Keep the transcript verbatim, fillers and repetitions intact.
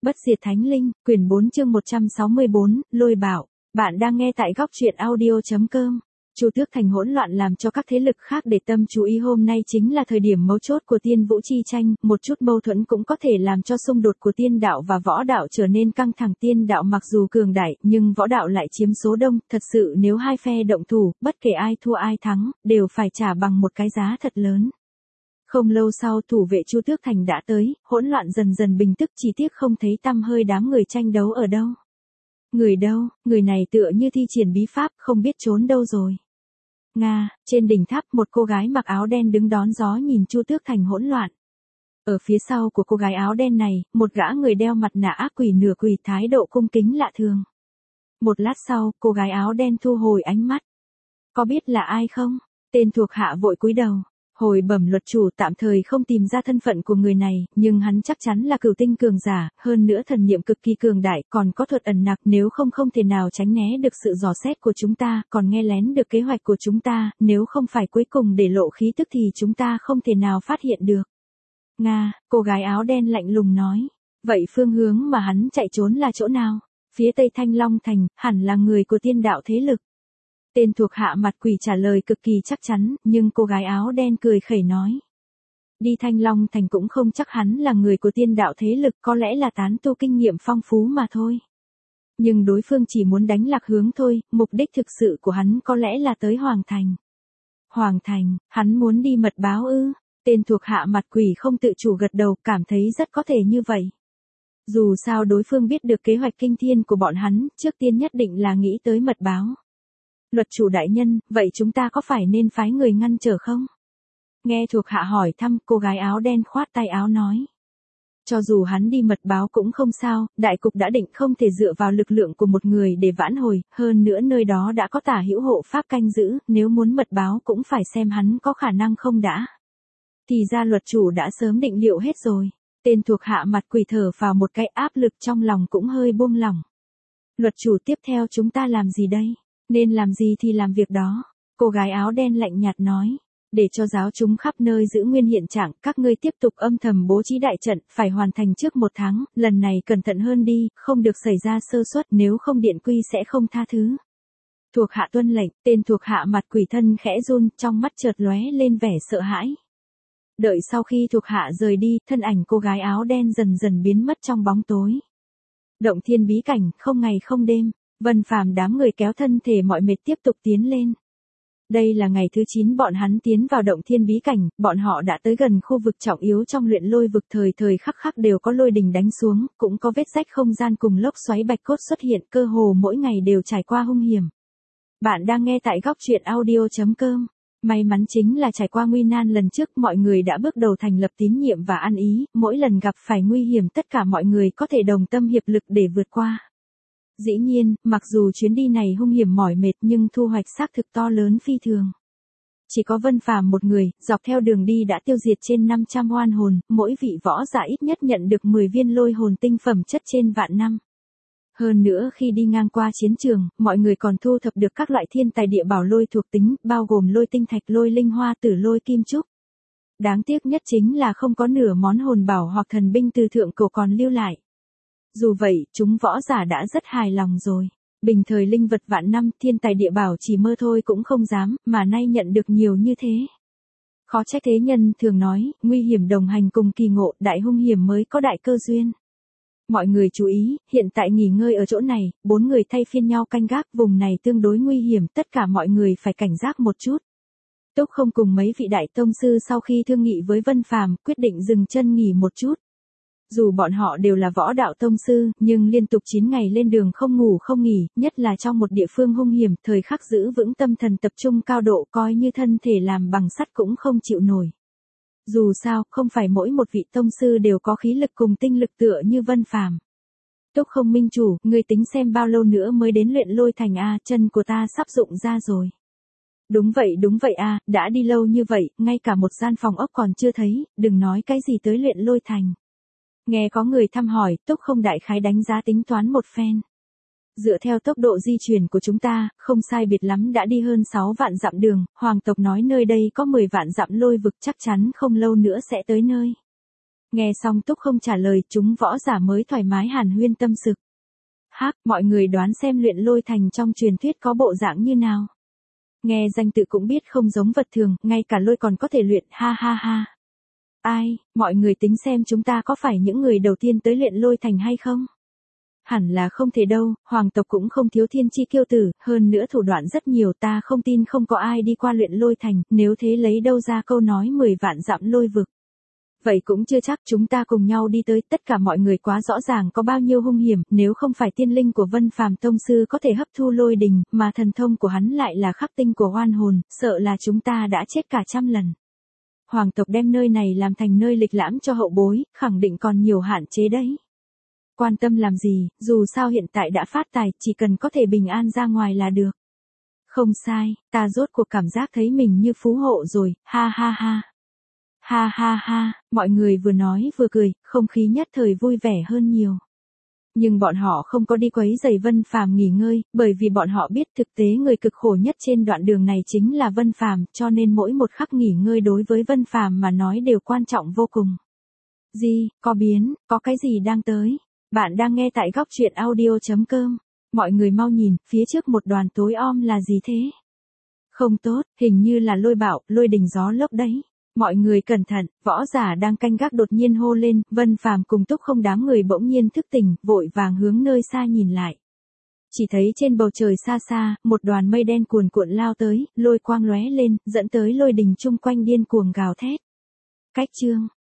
Bất diệt thánh linh, quyển bốn chương một trăm sáu mươi bốn, lôi bạo. Bạn đang nghe tại góc truyện audio chấm com. Chu Tước Thành hỗn loạn làm cho các thế lực khác để tâm chú ý. Hôm nay chính là thời điểm mấu chốt của tiên vũ chi tranh, một chút mâu thuẫn cũng có thể làm cho xung đột của tiên đạo và võ đạo trở nên căng thẳng. Tiên đạo mặc dù cường đại, nhưng võ đạo lại chiếm số đông, thật sự nếu hai phe động thủ, bất kể ai thua ai thắng, đều phải trả bằng một cái giá thật lớn. Không lâu sau thủ vệ Chu Tước Thành đã tới, hỗn loạn dần dần bình tức, chỉ tiếc không thấy tăm hơi đám người tranh đấu ở đâu. Người đâu, người này tựa như thi triển bí pháp, không biết trốn đâu rồi. Nga, trên đỉnh tháp một cô gái mặc áo đen đứng đón gió nhìn Chu Tước Thành hỗn loạn. Ở phía sau của cô gái áo đen này, một gã người đeo mặt nạ ác quỷ nửa quỷ, thái độ cung kính lạ thường. Một lát sau, cô gái áo đen thu hồi ánh mắt. Có biết là ai không? Tên thuộc hạ vội cúi đầu. Hồi bẩm luật chủ, tạm thời không tìm ra thân phận của người này, nhưng hắn chắc chắn là cửu tinh cường giả, hơn nữa thần niệm cực kỳ cường đại, còn có thuật ẩn nặc, nếu không không thể nào tránh né được sự dò xét của chúng ta, còn nghe lén được kế hoạch của chúng ta, nếu không phải cuối cùng để lộ khí tức thì chúng ta không thể nào phát hiện được. Nga, cô gái áo đen lạnh lùng nói. Vậy phương hướng mà hắn chạy trốn là chỗ nào? Phía tây Thanh Long Thành, hẳn là người của tiên đạo thế lực. Tên thuộc hạ mặt quỷ trả lời cực kỳ chắc chắn, nhưng cô gái áo đen cười khẩy nói. Đi Thanh Long Thành cũng không chắc hắn là người của tiên đạo thế lực, có lẽ là tán tu kinh nghiệm phong phú mà thôi. Nhưng đối phương chỉ muốn đánh lạc hướng thôi, mục đích thực sự của hắn có lẽ là tới Hoàng Thành. Hoàng Thành, hắn muốn đi mật báo ư? Tên thuộc hạ mặt quỷ không tự chủ gật đầu, cảm thấy rất có thể như vậy. Dù sao đối phương biết được kế hoạch kinh thiên của bọn hắn, trước tiên nhất định là nghĩ tới mật báo. Luật chủ đại nhân, vậy chúng ta có phải nên phái người ngăn trở không? Nghe thuộc hạ hỏi thăm, cô gái áo đen khoát tay áo nói. Cho dù hắn đi mật báo cũng không sao, đại cục đã định, không thể dựa vào lực lượng của một người để vãn hồi, hơn nữa nơi đó đã có tả hữu hộ pháp canh giữ, nếu muốn mật báo cũng phải xem hắn có khả năng không đã. Thì ra luật chủ đã sớm định liệu hết rồi. Tên thuộc hạ mặt quỷ thở vào một cái, áp lực trong lòng cũng hơi buông lỏng. Luật chủ, tiếp theo chúng ta làm gì đây? Nên làm gì thì làm việc đó. Cô gái áo đen lạnh nhạt nói. Để cho giáo chúng khắp nơi giữ nguyên hiện trạng, các ngươi tiếp tục âm thầm bố trí đại trận, phải hoàn thành trước một tháng, lần này cẩn thận hơn đi, không được xảy ra sơ suất, nếu không điện quy sẽ không tha thứ. Thuộc hạ tuân lệnh, tên thuộc hạ mặt quỷ thân khẽ run, trong mắt chợt lóe lên vẻ sợ hãi. Đợi sau khi thuộc hạ rời đi, thân ảnh cô gái áo đen dần dần biến mất trong bóng tối. Động thiên bí cảnh, không ngày không đêm. Vân Phàm đám người kéo thân thể mọi mệt tiếp tục tiến lên. Đây là ngày thứ chín bọn hắn tiến vào động thiên bí cảnh, bọn họ đã tới gần khu vực trọng yếu trong luyện lôi vực, thời thời khắc khắc đều có lôi đình đánh xuống, cũng có vết rách không gian cùng lốc xoáy bạch cốt xuất hiện, cơ hồ mỗi ngày đều trải qua hung hiểm. Bạn đang nghe tại góc truyện audio chấm com. May mắn chính là trải qua nguy nan lần trước, mọi người đã bước đầu thành lập tín nhiệm và ăn ý, mỗi lần gặp phải nguy hiểm tất cả mọi người có thể đồng tâm hiệp lực để vượt qua. Dĩ nhiên, mặc dù chuyến đi này hung hiểm mỏi mệt nhưng thu hoạch xác thực to lớn phi thường. Chỉ có Vân Phàm một người, dọc theo đường đi đã tiêu diệt trên năm trăm oan hồn, mỗi vị võ giả ít nhất nhận được mười viên lôi hồn tinh phẩm chất trên vạn năm. Hơn nữa khi đi ngang qua chiến trường, mọi người còn thu thập được các loại thiên tài địa bảo lôi thuộc tính, bao gồm lôi tinh thạch, lôi linh hoa tử, lôi kim trúc. Đáng tiếc nhất chính là không có nửa món hồn bảo hoặc thần binh từ thượng cổ còn lưu lại. Dù vậy, chúng võ giả đã rất hài lòng rồi. Bình thời linh vật vạn năm, thiên tài địa bảo chỉ mơ thôi cũng không dám, mà nay nhận được nhiều như thế. Khó trách thế nhân thường nói, nguy hiểm đồng hành cùng kỳ ngộ, đại hung hiểm mới có đại cơ duyên. Mọi người chú ý, hiện tại nghỉ ngơi ở chỗ này, bốn người thay phiên nhau canh gác, vùng này tương đối nguy hiểm, tất cả mọi người phải cảnh giác một chút. Túc Không cùng mấy vị đại tông sư sau khi thương nghị với Vân Phàm, quyết định dừng chân nghỉ một chút. Dù bọn họ đều là võ đạo tông sư, nhưng liên tục chín ngày lên đường không ngủ không nghỉ, nhất là trong một địa phương hung hiểm, thời khắc giữ vững tâm thần tập trung cao độ, coi như thân thể làm bằng sắt cũng không chịu nổi. Dù sao, không phải mỗi một vị tông sư đều có khí lực cùng tinh lực tựa như Vân Phàm. Túc Không minh chủ, ngươi tính xem bao lâu nữa mới đến luyện lôi thành a, chân của ta sắp rụng ra rồi. Đúng vậy đúng vậy a, đã đi lâu như vậy, ngay cả một gian phòng ốc còn chưa thấy, đừng nói cái gì tới luyện lôi thành. Nghe có người thăm hỏi, Túc Không đại khái đánh giá tính toán một phen. Dựa theo tốc độ di chuyển của chúng ta, không sai biệt lắm đã đi hơn sáu vạn dặm đường, hoàng tộc nói nơi đây có mười vạn dặm lôi vực, chắc chắn không lâu nữa sẽ tới nơi. Nghe xong Túc không trả lời, chúng võ giả mới thoải mái hàn huyên tâm sự. Hắc, mọi người đoán xem luyện lôi thành trong truyền thuyết có bộ dạng như nào. Nghe danh tự cũng biết không giống vật thường, ngay cả lôi còn có thể luyện, ha ha ha. Ai, mọi người tính xem chúng ta có phải những người đầu tiên tới luyện lôi thành hay không? Hẳn là không thể đâu, hoàng tộc cũng không thiếu thiên chi kiêu tử, hơn nữa thủ đoạn rất nhiều, ta không tin không có ai đi qua luyện lôi thành, nếu thế lấy đâu ra câu nói mười vạn dặm lôi vực. Vậy cũng chưa chắc, chúng ta cùng nhau đi tới, tất cả mọi người quá rõ ràng có bao nhiêu hung hiểm, nếu không phải tiên linh của Vân Phàm tông sư có thể hấp thu lôi đình, mà thần thông của hắn lại là khắc tinh của oan hồn, sợ là chúng ta đã chết cả trăm lần. Hoàng tộc đem nơi này làm thành nơi lịch lãm cho hậu bối, khẳng định còn nhiều hạn chế đấy. Quan tâm làm gì, dù sao hiện tại đã phát tài, chỉ cần có thể bình an ra ngoài là được. Không sai, ta rốt cuộc cảm giác thấy mình như phú hộ rồi, ha ha ha. Ha ha ha, mọi người vừa nói vừa cười, không khí nhất thời vui vẻ hơn nhiều. Nhưng bọn họ không có đi quấy rầy Vân Phàm nghỉ ngơi, bởi vì bọn họ biết thực tế người cực khổ nhất trên đoạn đường này chính là Vân Phàm, cho nên mỗi một khắc nghỉ ngơi đối với Vân Phàm mà nói đều quan trọng vô cùng. Gì, có biến, có cái gì đang tới? Bạn đang nghe tại góc truyện audio chấm com. Mọi người mau nhìn, phía trước một đoàn tối om là gì thế? Không tốt, hình như là lôi bạo, lôi đình gió lốc đấy. Mọi người cẩn thận, võ giả đang canh gác đột nhiên hô lên, Vân Phàm cùng Túc không đám người bỗng nhiên thức tỉnh, vội vàng hướng nơi xa nhìn lại. Chỉ thấy trên bầu trời xa xa, một đoàn mây đen cuồn cuộn lao tới, lôi quang lóe lên, dẫn tới lôi đình chung quanh điên cuồng gào thét. Cách chương,